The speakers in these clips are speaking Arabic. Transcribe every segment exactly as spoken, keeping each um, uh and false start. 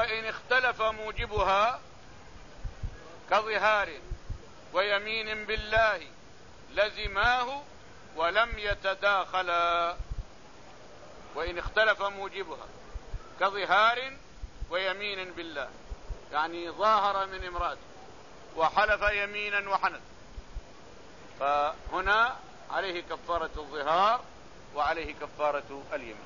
وإن اختلف موجبها كظهار ويمين بالله لزماه ولم يتداخلا. وإن اختلف موجبها كظهار ويمين بالله، يعني ظاهر من امرأته وحلف يمينا وحنث، فهنا عليه كفارة الظهار وعليه كفارة اليمين.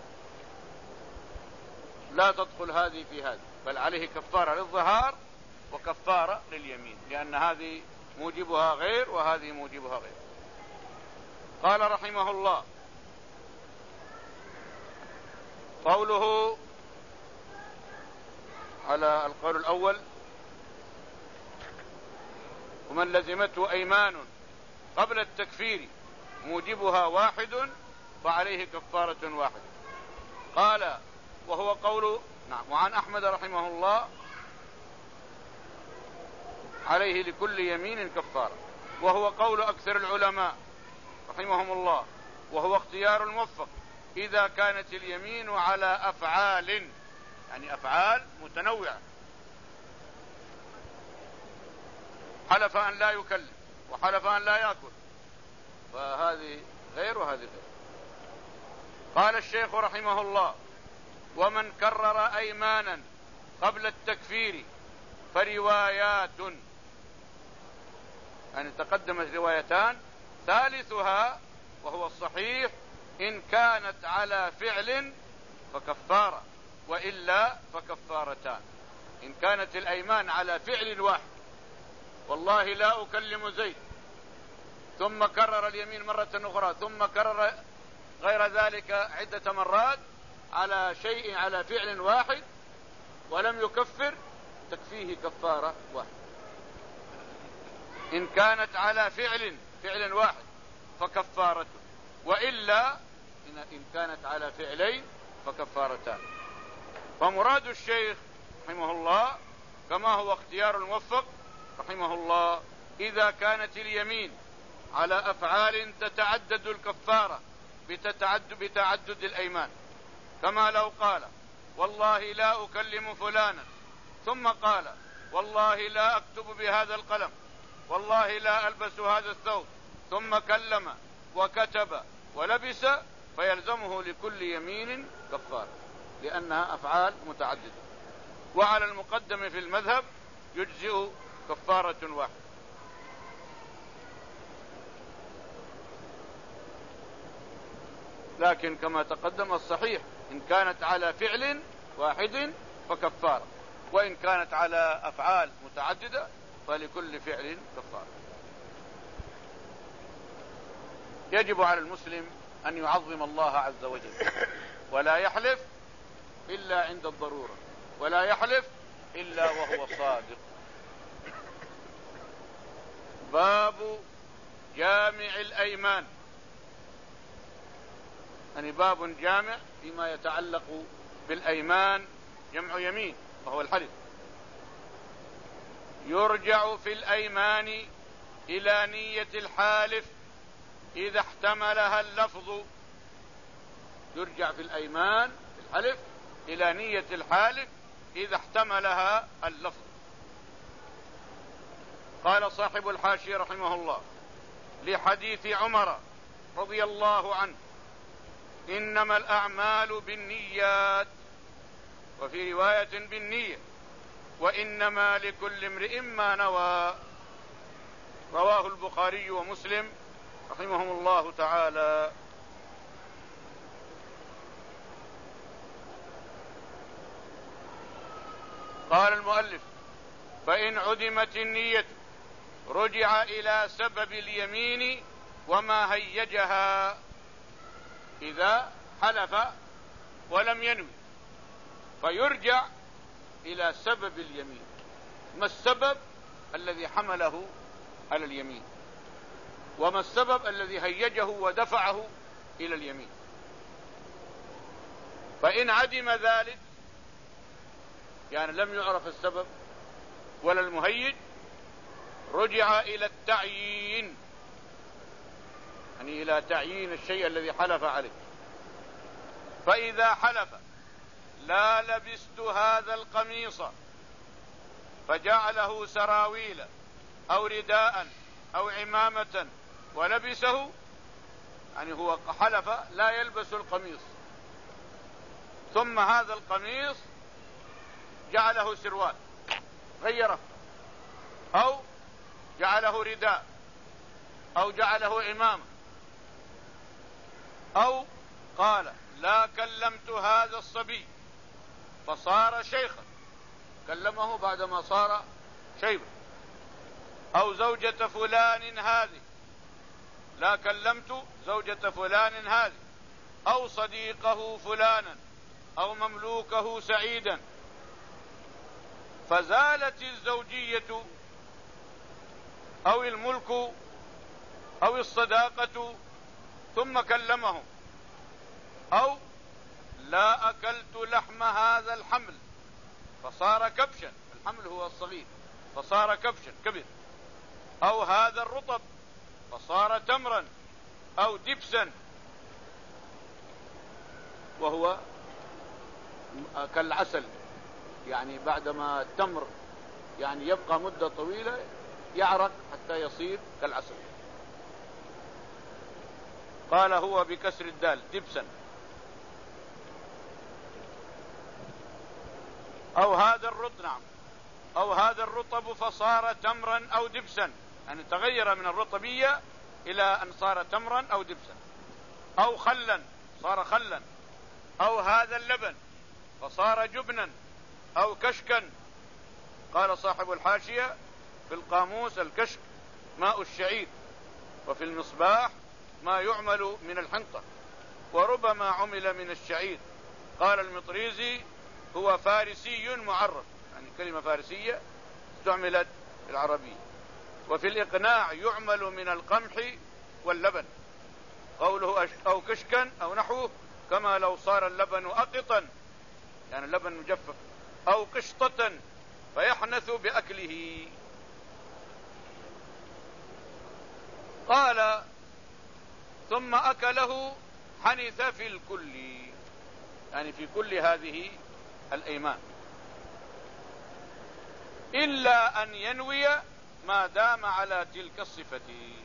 لا تدخل هذه في هذه، بل عليه كفارة للظهار وكفارة لليمين، لأن هذه موجبها غير وهذه موجبها غير. قال رحمه الله: قوله على القول الأول: ومن لزمته أيمان قبل التكفير موجبها واحد فعليه كفارة واحدة. قال: وهو قول نعم وعن أحمد رحمه الله: عليه لكل يمين كفارة، وهو قول أكثر العلماء رحمهم الله، وهو اختيار الموفق إذا كانت اليمين على أفعال، يعني أفعال متنوعة، حلف أن لا يكلم وحلف أن لا يأكل، فهذه غير وهذه غير. قال الشيخ رحمه الله: ومن كرر أيمانا قبل التكفير فروايات، يعني تقدمت روايتان، ثالثها وهو الصحيح إن كانت على فعل فكفارة وإلا فكفارتان. إن كانت الأيمان على فعل واحد، والله لا أكلم زيد، ثم كرر اليمين مرة أخرى، ثم كرر غير ذلك عدة مرات على شيء على فعل واحد ولم يكفر، تكفيه كفارة واحد. إن كانت على فعل فعل واحد فكفارته، وإلا إن كانت على فعلين فكفارتان. فمراد الشيخ رحمه الله كما هو اختيار الموفق رحمه الله: إذا كانت اليمين على أفعال تتعدد الكفارة بتتعدد, بتعدد الأيمان، كما لو قال: والله لا أكلم فلانا، ثم قال: والله لا أكتب بهذا القلم، والله لا ألبس هذا الثوب، ثم كلم وكتب ولبس، فيلزمه لكل يمين كفارة، لأنها أفعال متعددة. وعلى المقدم في المذهب يجزئ كفارة واحدة. لكن كما تقدم الصحيح إن كانت على فعل واحد فكفارة، وإن كانت على أفعال متعددة فلكل فعل كفارة. يجب على المسلم أن يعظم الله عز وجل، ولا يحلف إلا عند الضرورة، ولا يحلف إلا وهو صادق. باب جامع الأيمان، يعني باب جامع فيما يتعلق بالأيمان، جمع يمين وهو الحلف. يرجع في الأيمان إلى نية الحالف إذا احتملها اللفظ. يرجع في الأيمان في الحلف إلى نية الحالف إذا احتملها اللفظ. قال صاحب الحاشية رحمه الله: لحديث عمر رضي الله عنه: إنما الأعمال بالنيات، وفي رواية بالنية، وإنما لكل امرئ ما نوى. رواه البخاري ومسلم رحمهم الله تعالى. قال المؤلف: فإن عدمت النية رجع إلى سبب اليمين وما هيجها. إذا حلف ولم ينوي فيرجع إلى سبب اليمين. ما السبب الذي حمله على اليمين، وما السبب الذي هيجه ودفعه إلى اليمين. فإن عدم ذلك، يعني لم يعرف السبب ولا المهيج، رجع إلى التعيين، يعني إلى تعيين الشيء الذي حلف عليه. فإذا حلف لا لبست هذا القميص فجعله سراويل أو رداء أو عمامة ولبسه، يعني هو حلف لا يلبس القميص، ثم هذا القميص جعله سروال غيره، أو جعله رداء، أو جعله عمامة، أو قال لا كلمت هذا الصبي فصار شيخا، كلمه بعدما صار شيبا، أو زوجة فلان هذه، لا كلمت زوجة فلان هذه، أو صديقه فلانا، أو مملوكه سعيدا، فزالت الزوجية أو الملك أو الصداقة ثم كلمهم، أو لا أكلت لحم هذا الحمل فصار كبشا، الحمل هو الصغير فصار كبشا كبير، أو هذا الرطب فصار تمرا أو دبسا، وهو كالعسل، يعني بعدما التمر يعني يبقى مدة طويلة يعرق حتى يصير كالعسل. قال هو بكسر الدال دبسا. أو هذا الرطب، نعم، أو هذا الرطب فصار تمرا أو دبسا، يعني تغير من الرطبية إلى أن صار تمرا أو دبسا، أو خلا صار خلا، أو هذا اللبن فصار جبنا أو كشكا. قال صاحب الحاشية في القاموس الكشك ماء الشعير، وفي المصباح ما يعمل من الحنطة، وربما عمل من الشعير. قال المطريزي هو فارسي معرف، يعني كلمة فارسية استعملت في العربية. وفي الإقناع يعمل من القمح واللبن، قوله أو كشكا أو نحوه، كما لو صار اللبن أقطا، يعني اللبن مجفف، أو قشطة فيحنث بأكله. قال ثم أكله حنث في الكل، يعني في كل هذه الأيمان، إلا أن ينوي ما دام على تلك الصفة.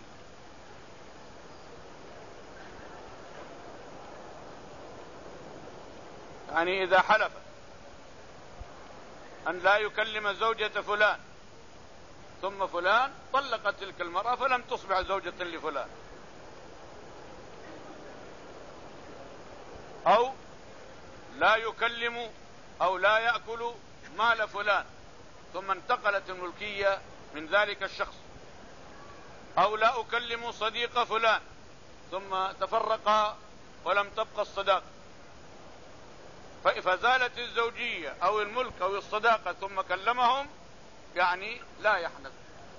يعني إذا حلف أن لا يكلم زوجة فلان، ثم فلان طلقت تلك المرأة فلم تصبح زوجة لفلان، أو لا يكلم أو لا يأكل مال فلان ثم انتقلت الملكية من ذلك الشخص، أو لا أكلم صديق فلان ثم تفرقا ولم تبقى الصداقة، فزالت الزوجية أو الملك أو الصداقة ثم كلمهم، يعني لا يحنث.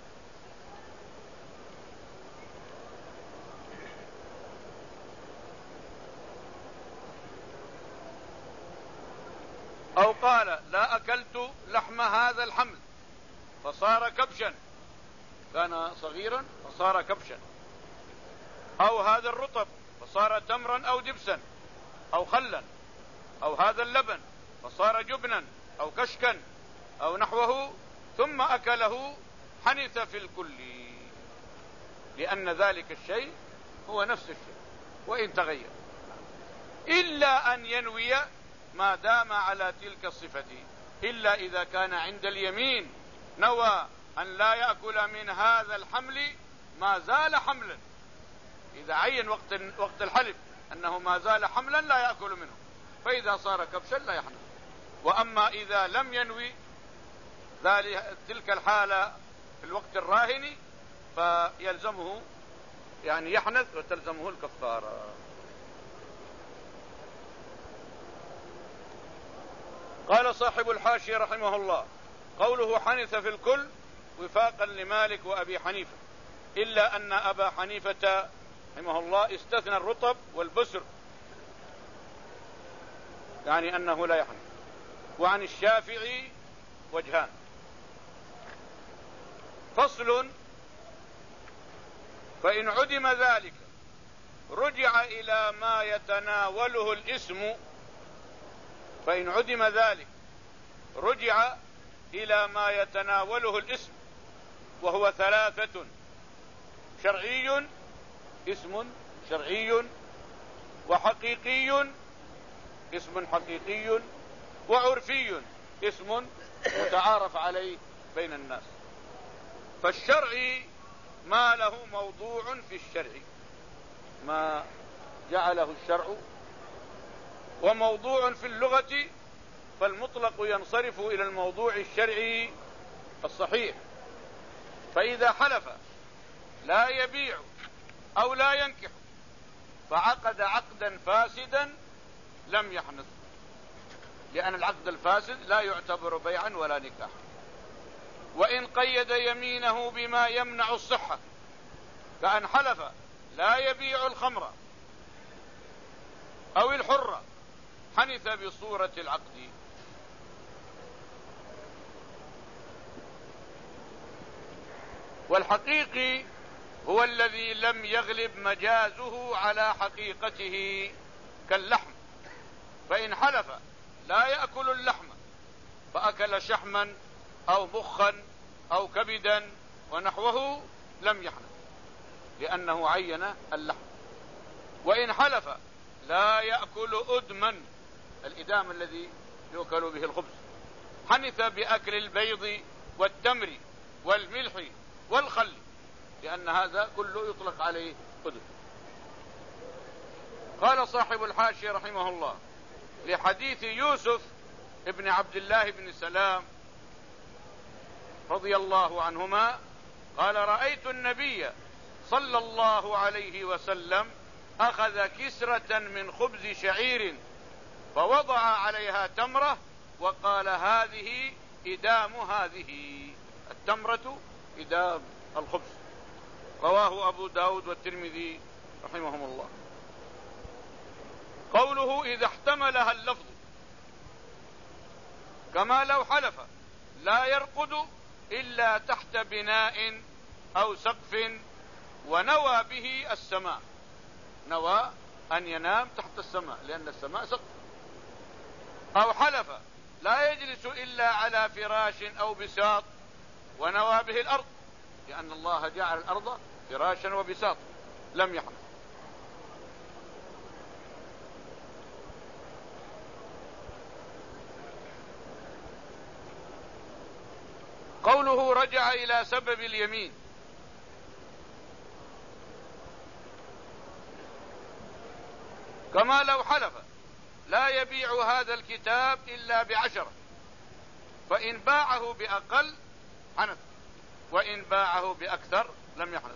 أو قال لا أكلت لحم هذا الحمل فصار كبشا، كان صغيرا فصار كبشا، أو هذا الرطب فصار تمرا أو دبسا أو خلا، أو هذا اللبن فصار جبنا أو كشكا أو نحوه، ثم أكله حنث في الكل، لأن ذلك الشيء هو نفس الشيء وإن تغير، إلا أن ينوي ما دام على تلك الصفة، إلا إذا كان عند اليمين نوى أن لا يأكل من هذا الحمل ما زال حملا، إذا عين وقت وقت الحلف أنه ما زال حملا لا يأكل منه، فإذا صار كبشا لا يحنث. وأما إذا لم ينوي ذلك تلك الحالة في الوقت الراهن فيلزمه يعني يحنث وتلزمه الكفارة. قال صاحب الحاشية رحمه الله قوله حنث في الكل وفاقا لمالك وأبي حنيفة، إلا أن أبا حنيفة رحمه الله استثنى الرطب والبسر، يعني أنه لا يحنث. وعن الشافعي وجهان. فصل: فإن عدم ذلك رجع إلى ما يتناوله الاسم فإن عدم ذلك رجع إلى ما يتناوله الاسم، وهو ثلاثة: شرعي، اسم شرعي، وحقيقي، اسم حقيقي، وعرفي، اسم متعارف عليه بين الناس. فالشرعي ما له موضوع في الشرع، ما جعله الشرع، وموضوع في اللغة، فالمطلق ينصرف إلى الموضوع الشرعي الصحيح. فإذا حلف لا يبيع أو لا ينكح فعقد عقدا فاسدا لم يحنث، لأن العقد الفاسد لا يعتبر بيعا ولا نكاحا. وإن قيد يمينه بما يمنع الصحة، كأن حلف لا يبيع الخمر أو الحرة، حنث بصورة العقد. والحقيقي هو الذي لم يغلب مجازه على حقيقته، كاللحم، فإن حلف لا يأكل اللحم فأكل شحما أو مخا أو كبدا ونحوه لم يحنث، لأنه عين اللحم. وإن حلف لا يأكل أدما، الإدام الذي يؤكل به الخبز، حنث بأكل البيض والتمر والملح والخل، لأن هذا كله يطلق عليه أدم. قال صاحب الحاشية رحمه الله: لحديث يوسف ابن عبد الله بن سلام رضي الله عنهما قال: رأيت النبي صلى الله عليه وسلم أخذ كسرة من خبز شعير فوضع عليها تمرة وقال: هذه إدام هذه. التمرة إدام الخبز. رواه أبو داود والترمذي رحمهم الله. قوله: إذا احتملها اللفظ، كما لو حلف لا يرقد إلا تحت بناء أو سقف ونوى به السماء، نوى أن ينام تحت السماء لأن السماء سقف. أو حلف لا يجلس إلا على فراش أو بساط ونوى به الأرض، لأن الله جعل الأرض فراشا وبساط، لم يحنث. قوله: رجع إلى سبب اليمين، كما لو حلف لا يبيع هذا الكتاب إلا بعشرة، فإن باعه بأقل حنث، وإن باعه بأكثر لم يحنث.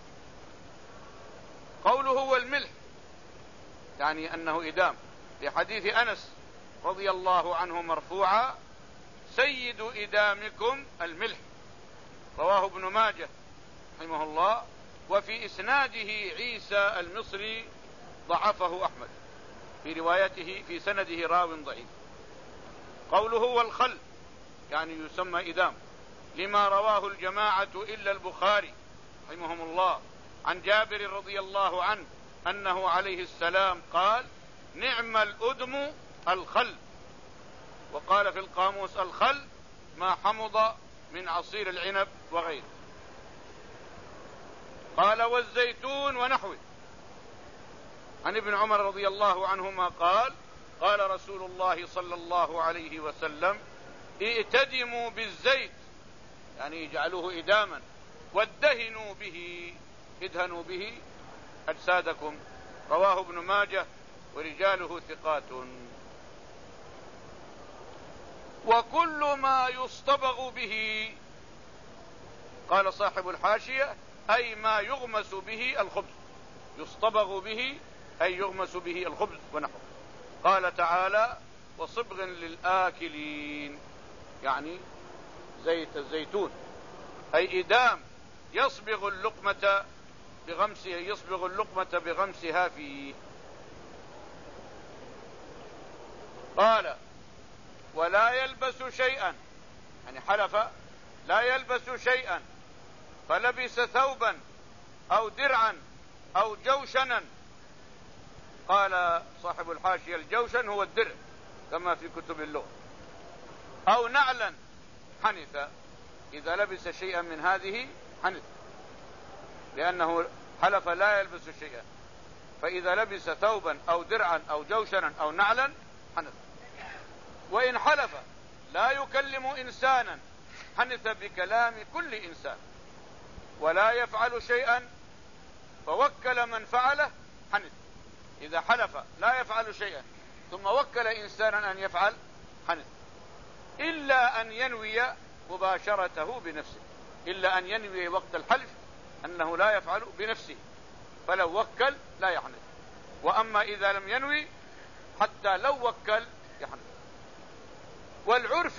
قوله: والملح، يعني أنه إدام، في حديث أنس رضي الله عنه مرفوعا: سيد إدامكم الملح. رواه ابن ماجه رحمه الله. وفي إسناده عيسى المصري ضعفه أحمد، في روايته في سنده راو ضعيف. قوله: والخل، يعني يسمى إدام، لما رواه الجماعة إلا البخاري رحمهم الله عن جابر رضي الله عنه أنه عليه السلام قال: نعم الأدم الخل. وقال في القاموس: الخل ما حمض من عصير العنب وغيره. قال: والزيتون ونحوه. عن ابن عمر رضي الله عنهما قال: قال رسول الله صلى الله عليه وسلم: ائتدموا بالزيت، يعني اجعلوه إداما، وادهنوا به، ادهنوا به أجسادكم. رواه ابن ماجه ورجاله ثقات. وكل ما يصطبغ به، قال صاحب الحاشية: أي ما يغمس به الخبز، يصطبغ به أي يغمس به الخبز ونحوه. قال تعالى: وصبغ للآكلين، يعني زيت الزيتون، أي إدام يصبغ اللقمة بغمسها، يصبغ اللقمة بغمسها فيه. قال: ولا يلبس شيئا، يعني حلف لا يلبس شيئا فلبس ثوبا أو درعا أو جوشنا. قال صاحب الحاشية: الجوشن هو الدرع، كما في كتب اللغة. أو نعلا حنث، إذا لبس شيئا من هذه حنث، لأنه حلف لا يلبس شيئا، فإذا لبس ثوبا أو درعا أو جوشنا أو نعلا حنث. وإن حلف لا يكلم إنسانا حنث بكلام كل إنسان، ولا يفعل شيئا فوكل من فعله حنث. إذا حلف لا يفعل شيئا ثم وكل إنسانا أن يفعل حنث، إلا أن ينوي مباشرته بنفسه، إلا أن ينوي وقت الحلف أنه لا يفعل بنفسه، فلو وكل لا يحنث. وأما إذا لم ينوي حتى لو وكل يحنث. والعرف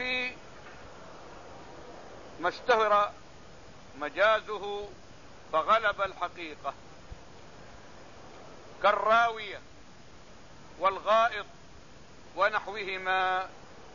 ما اشتهر مجازه فغلب الحقيقة، كالراوية والغائط ونحوهما.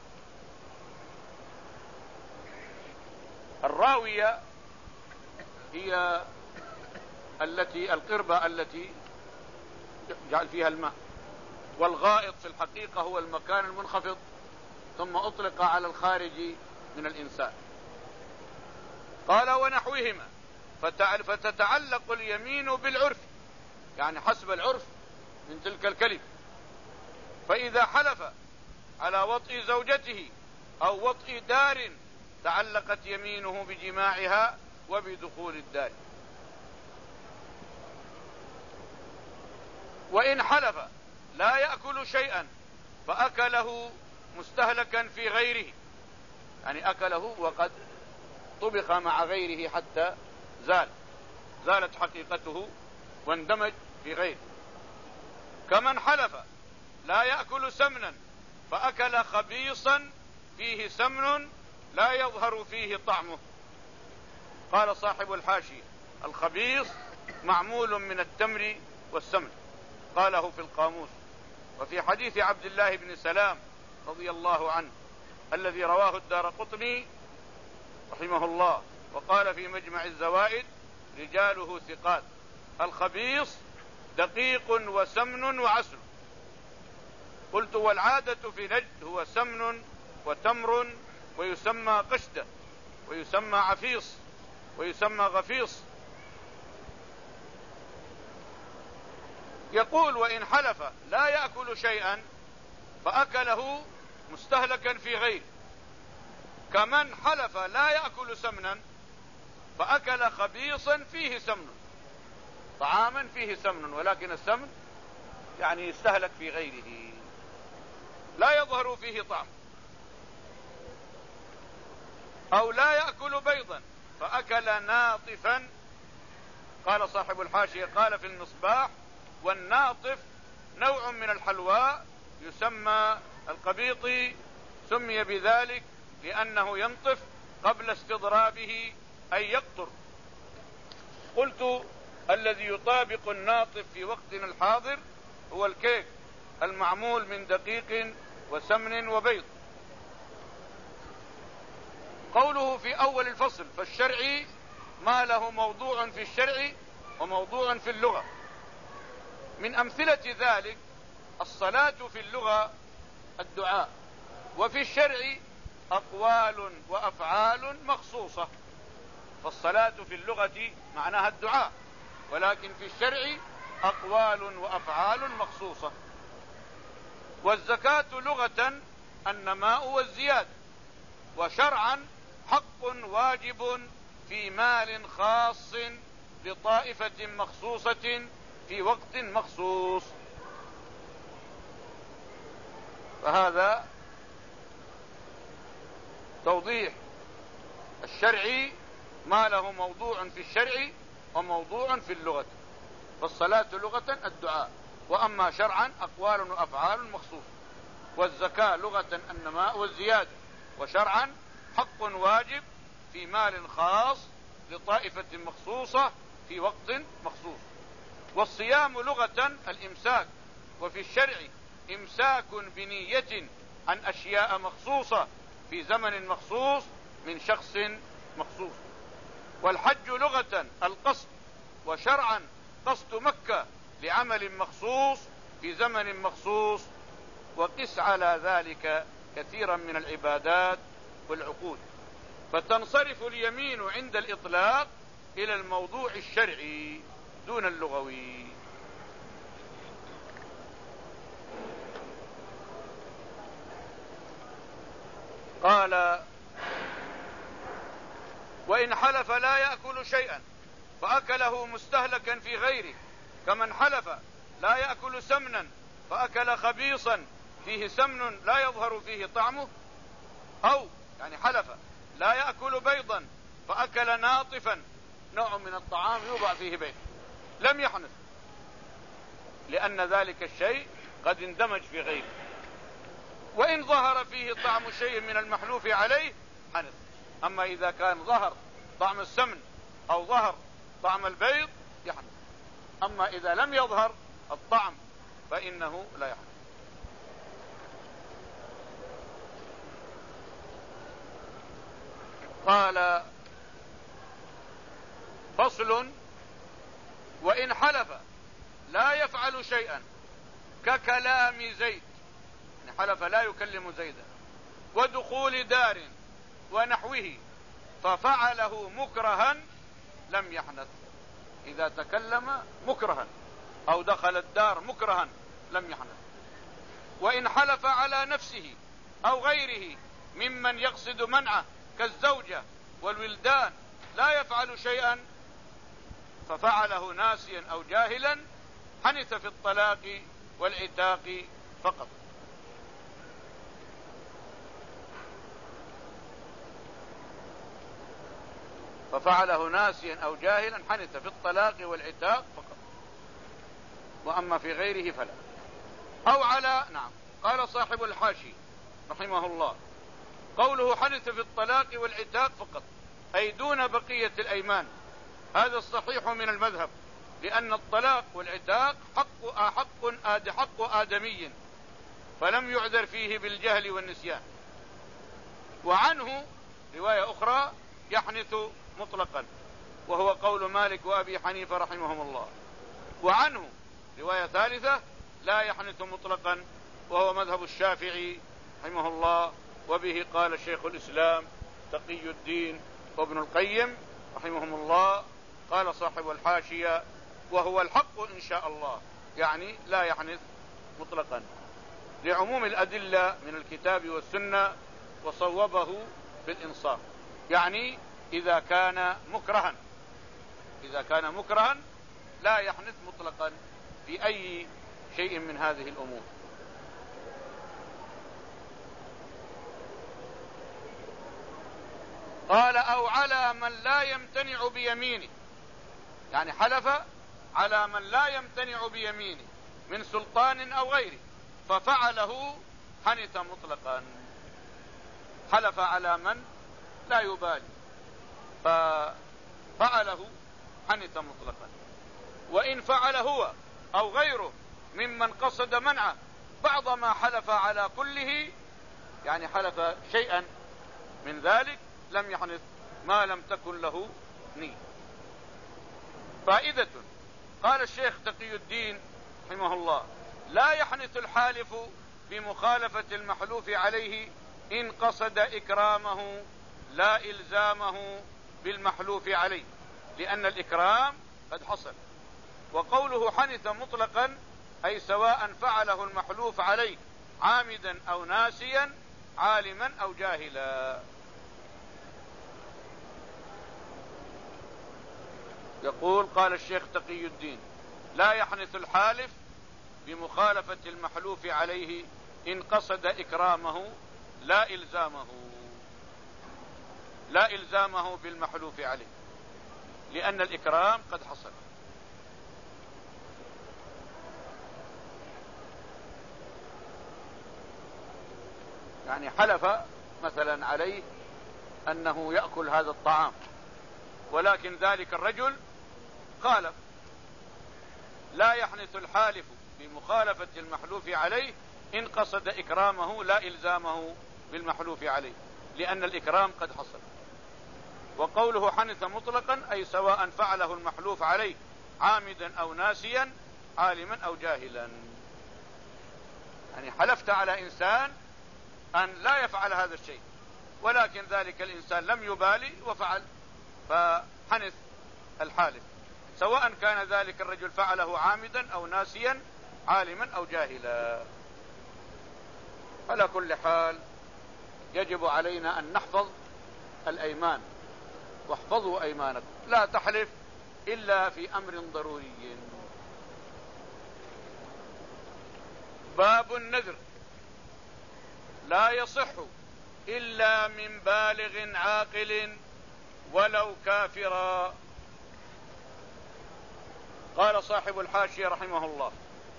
الراوية هي التي القربة التي جعل فيها الماء، والغائط في الحقيقة هو المكان المنخفض ثم أطلق على الخارج من الإنسان. قال ونحوهما، فتتعلق اليمين بالعرف، يعني حسب العرف من تلك الكلمة. فإذا حلف على وطئ زوجته أو وطئ دار تعلقت يمينه بجماعها وبدخول الدار. وإن حلف لا يأكل شيئا فأكله مستهلكا في غيره، يعني أكله وقد طبخ مع غيره حتى زال زالت حقيقته واندمج في غيره. كمن حلف لا يأكل سمنا فأكل خبيصا فيه سمن لا يظهر فيه طعمه. قال صاحب الحاشية: الخبيص معمول من التمر والسمن، قاله في القاموس. وفي حديث عبد الله بن سلام رضي الله عنه الذي رواه الدارقطني رحمه الله، وقال في مجمع الزوائد: رجاله ثقات. الخبيص دقيق وسمن وعسل. قلت: والعادة في نجد هو سمن وتمر، ويسمى قشدة، ويسمى عفيص، ويسمى غفيص. يقول: وإن حلف لا يأكل شيئا فأكله مستهلكا في غيره، كمن حلف لا يأكل سمنا فأكل خبيصا فيه سمن، طعاما فيه سمن ولكن السمن يعني يستهلك في غيره لا يظهر فيه طعم. أو لا يأكل بيضا فأكل ناطفا. قال صاحب الحاشية: قال في المصباح: والناطف نوع من الحلواء يسمى القبيطي، سمي بذلك لأنه ينطف قبل استضرابه أي يقطر. قلت: الذي يطابق الناطف في وقتنا الحاضر هو الكيك المعمول من دقيق وسمن وبيض. قوله في أول الفصل: فالشرعي ما له موضوع في الشرع وموضوع في اللغة. من أمثلة ذلك الصلاة في اللغة الدعاء، وفي الشرع أقوال وأفعال مخصوصة. فالصلاة في اللغة معناها الدعاء، ولكن في الشرع أقوال وأفعال مخصوصة. والزكاة لغة النماء والزيادة، وشرعا حق واجب في مال خاص لطائفة مخصوصة في وقت مخصوص. فهذا توضيح الشرعي ما له موضوع في الشرع وموضوع في اللغة. فالصلاة لغة الدعاء، وأما شرعا أقوال وأفعال مخصوصة. والزكاة لغة النماء والزيادة، وشرعا حق واجب في مال خاص لطائفة مخصوصة في وقت مخصوص. والصيام لغة الإمساك، وفي الشرع إمساك بنية عن أشياء مخصوصة في زمن مخصوص من شخص مخصوص. والحج لغة القصد، وشرعا قصد مكة لعمل مخصوص في زمن مخصوص. وقس على ذلك كثيرا من العبادات والعقود، فتنصرف اليمين عند الإطلاق إلى الموضوع الشرعي دون اللغوي. قال: وإن حلف لا يأكل شيئا فأكله مستهلكا في غيره، كمن حلف لا يأكل سمنا فأكل خبيصا فيه سمن لا يظهر فيه طعمه، أو يعني حلف لا يأكل بيضا فأكل ناطفا نوع من الطعام يوضع فيه بيض، لم يحنث، لأن ذلك الشيء قد اندمج في غيره. وإن ظهر فيه طعم شيء من المحلوف عليه حنث. أما إذا كان ظهر طعم السمن أو ظهر طعم البيض يحنث. أما إذا لم يظهر الطعم فإنه لا يحنث. قال: فصل: وإن حلف لا يفعل شيئا ككلام زيد، حلف لا يكلم زيدا، ودخول دار ونحوه ففعله مكرها لم يحنث. إذا تكلم مكرها أو دخل الدار مكرها لم يحنث. وإن حلف على نفسه أو غيره ممن يقصد منعه كالزوجة والولدان لا يفعل شيئا ففعله ناسيا أو جاهلا حنث في الطلاق والعتاق فقط. ففعله ناسيا أو جاهلا حنث في الطلاق والعتاق فقط، وأما في غيره فلا. أو على نعم. قال صاحب الحاشي رحمه الله: قوله حنث في الطلاق والعتاق فقط أي دون بقية الأيمان. هذا الصحيح من المذهب، لأن الطلاق والعتاق حق حق آد حق آدمي، فلم يعذر فيه بالجهل والنسيان. وعنه رواية أخرى يحنث مطلقا، وهو قول مالك وأبي حنيفة رحمهم الله. وعنه رواية ثالثة لا يحنث مطلقا، وهو مذهب الشافعي رحمه الله، وبه قال شيخ الإسلام تقي الدين وابن القيم رحمهم الله. قال صاحب الحاشية: وهو الحق إن شاء الله، يعني لا يحنث مطلقا لعموم الأدلة من الكتاب والسنة، وصوبه بالإنصاف، يعني إذا كان مكرها إذا كان مكرها لا يحنث مطلقا في أي شيء من هذه الأمور. قال: أو على من لا يمتنع بيمينه، يعني حلف على من لا يمتنع بيمينه من سلطان أو غيره ففعله حنث مطلقا. حلف على من لا يبالي ففعله حنث مطلقا. وإن فعل هو أو غيره ممن قصد منعه بعض ما حلف على كله، يعني حلف شيئا من ذلك، لم يحنث ما لم تكن له نية. فائدة: قال الشيخ تقي الدين رحمه الله: لا يحنث الحالف بمخالفة المحلوف عليه إن قصد إكرامه لا إلزامه بالمحلوف عليه، لأن الإكرام قد حصل. وقوله حنث مطلقا أي سواء فعله المحلوف عليه عامدا أو ناسيا، عالما أو جاهلا. يقول: قال الشيخ تقي الدين: لا يحنث الحالف بمخالفة المحلوف عليه إن قصد إكرامه لا إلزامه لا إلزامه بالمحلوف عليه، لأن الإكرام قد حصل. يعني حلف مثلا عليه أنه يأكل هذا الطعام، ولكن ذلك الرجل خالف. لا يحنث الحالف بمخالفة المحلوف عليه إن قصد إكرامه لا إلزامه بالمحلوف عليه، لأن الإكرام قد حصل. وقوله حنث مطلقا أي سواء فعله المحلوف عليه عامدا أو ناسيا، عالما أو جاهلا. يعني حلفت على إنسان أن لا يفعل هذا الشيء، ولكن ذلك الإنسان لم يبالي وفعل، فحنث الحالف، سواء كان ذلك الرجل فعله عامدا أو ناسيا، عالما أو جاهلا. على كل حال يجب علينا أن نحفظ الأيمان، واحفظوا أيمانكم، لا تحلف إلا في أمر ضروري. باب النذر لا يصح إلا من بالغ عاقل ولو كافرا. قال صاحب الحاشية رحمه الله: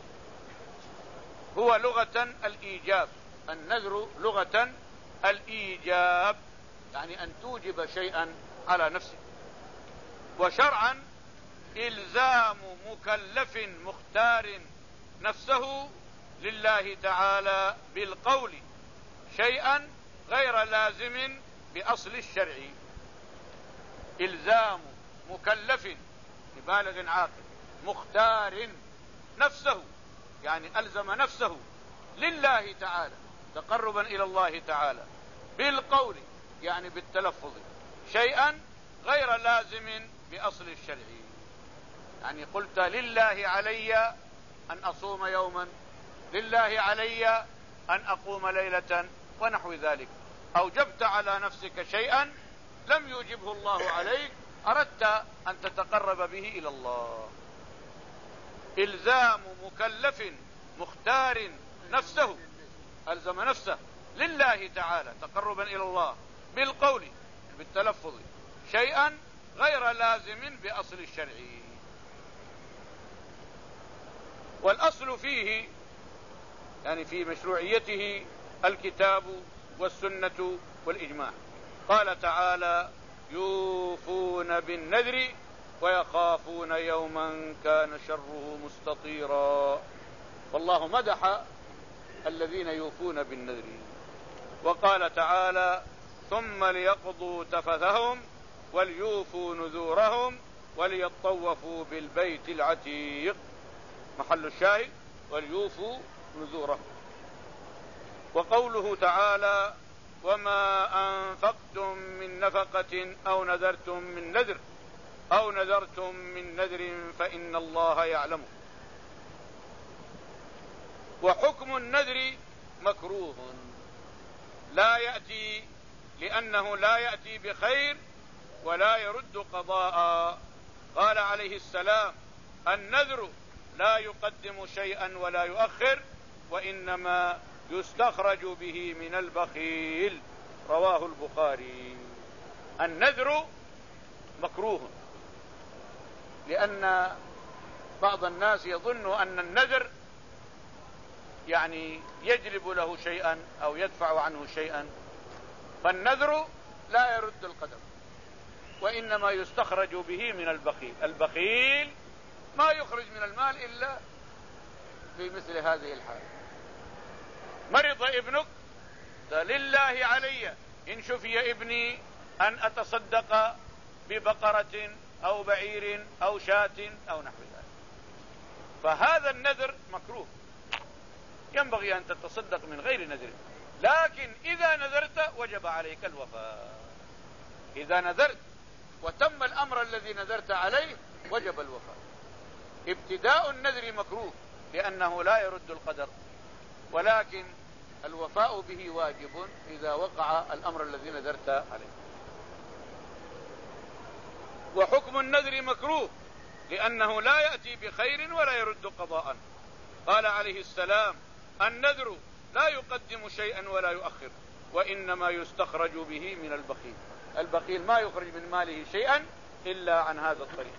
هو لغة الإيجاب، النذر لغة الإيجاب، يعني أن توجب شيئا على نفسك. وشرعا إلزام مكلف مختار نفسه لله تعالى بالقول شيئا غير لازم بأصل الشرع. إلزام مكلف ببالغ عاقل مختار نفسه، يعني ألزم نفسه لله تعالى تقربا إلى الله تعالى بالقول، يعني بالتلفظ، شيئا غير لازم بأصل الشرع. يعني قلت لله علي أن أصوم يوما، لله علي أن أقوم ليلة، ونحو ذلك. أوجبت على نفسك شيئا لم يوجبه الله عليك، أردت أن تتقرب به إلى الله. إلزام مكلف مختار نفسه، ألزم نفسه لله تعالى تقربا إلى الله بالقول، بالتلفظ، شيئا غير لازم بأصل الشرع. والأصل فيه، يعني في مشروعيته، الكتاب والسنة والإجماع. قال تعالى: يوفون بالنذر ويخافون يوما كان شره مستطيرا. والله مدح الذين يوفون بالنذر. وقال تعالى: ثم ليقضوا تفثهم وليوفوا نذورهم وليطوفوا بالبيت العتيق. محل الشاهد: وليوفوا نذورهم. وقوله تعالى: وما أنفقتم من نفقة أو نذرتم من نذر أو نذرتم من نذر فإن الله يعلمه. وحكم النذر مكروه، لا يأتي، لأنه لا يأتي بخير ولا يرد قضاء. قال عليه السلام: النذر لا يقدم شيئا ولا يؤخر، وإنما يستخرج به من البخيل. رواه البخاري. النذر مكروه، لأن بعض الناس يظن أن النذر يعني يجلب له شيئا أو يدفع عنه شيئا، فالنذر لا يرد القدر، وإنما يستخرج به من البخيل. البخيل ما يخرج من المال إلا في مثل هذه الحال. مرض ابنك، لله علي إن شفي ابني أن أتصدق ببقرة أو بعير أو شاة أو نحو ذلك، فهذا النذر مكروه، ينبغي أن تتصدق من غير نذر. لكن إذا نذرت وجب عليك الوفاء. إذا نذرت وتم الأمر الذي نذرت عليه وجب الوفاء. ابتداء النذر مكروه لأنه لا يرد القدر، ولكن الوفاء به واجب إذا وقع الأمر الذي نذرت عليه. وحكم النذر مكروه لأنه لا يأتي بخير ولا يرد قضاء. قال عليه السلام: النذر لا يقدم شيئا ولا يؤخر، وإنما يستخرج به من البخيل. البخيل ما يخرج من ماله شيئا إلا عن هذا الطريق.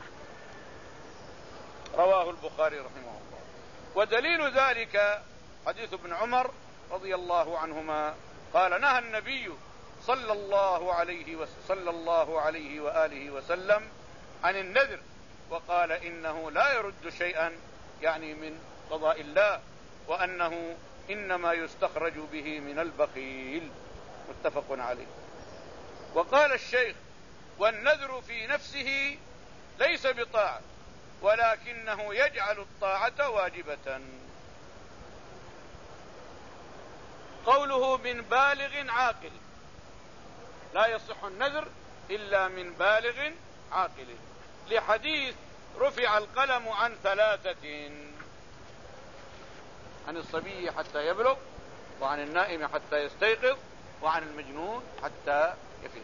رواه البخاري رحمه الله. ودليل ذلك حديث ابن عمر رضي الله عنهما قال: نهى النبي صلى الله عليه وسلم صلى الله عليه وآله وسلم عن النذر، وقال: إنه لا يرد شيئا، يعني من قضاء الله، وأنه إنما يستخرج به من البخيل. متفق عليه. وقال الشيخ: والنذر في نفسه ليس بطاعة، ولكنه يجعل الطاعة واجبة. قوله من بالغ عاقل، لا يصح النذر إلا من بالغ عاقل، لحديث رفع القلم عن ثلاثة: عن الصبي حتى يبلغ، وعن النائم حتى يستيقظ، وعن المجنون حتى يفيق.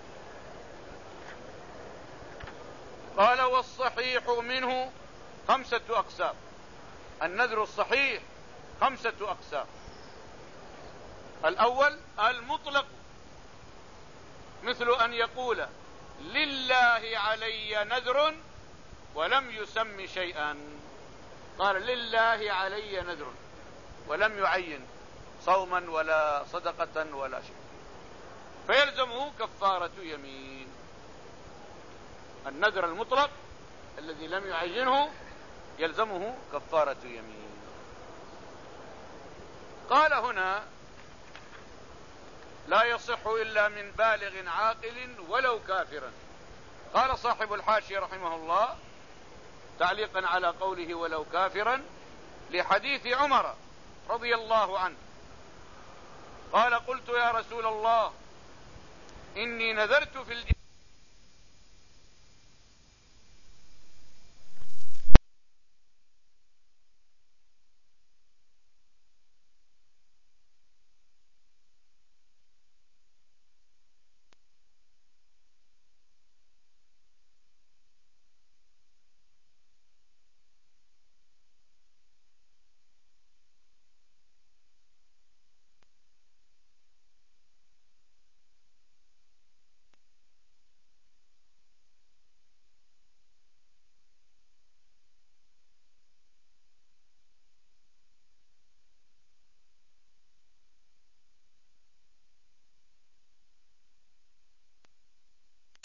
قال: والصحيح منه خمسة أقسام. النذر الصحيح خمسة أقسام. الأول المطلق، مثل أن يقول: لله علي نذر، ولم يسم شيئا. قال: لله علي نذر، ولم يعين صوما ولا صدقة ولا شيء، فيلزمه كفارة يمين. النذر المطلق الذي لم يعينه يلزمه كفارة يمين. قال هنا: لا يصح إلا من بالغ عاقل ولو كافرا. قال صاحب الحاشية رحمه الله تعليقا على قوله ولو كافرا: لحديث عمر رضي الله عنه قال: قلت يا رسول الله إني نذرت في الجنة